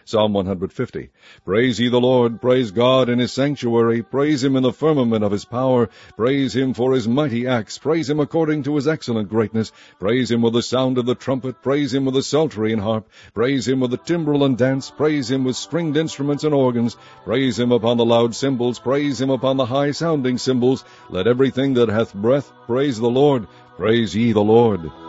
Psalm 150. Praise ye the Lord, praise God in his sanctuary, praise him in the firmament of his power, praise him for his mighty acts, praise him according to his excellent greatness, praise him with the sound of the trumpet, praise him with the psaltery and harp, praise him with the timbrel and dance, praise him with stringed instruments and organs, praise him upon the loud cymbals, praise him upon the high sounding cymbals. Let everything that hath breath praise the Lord. Praise ye the Lord.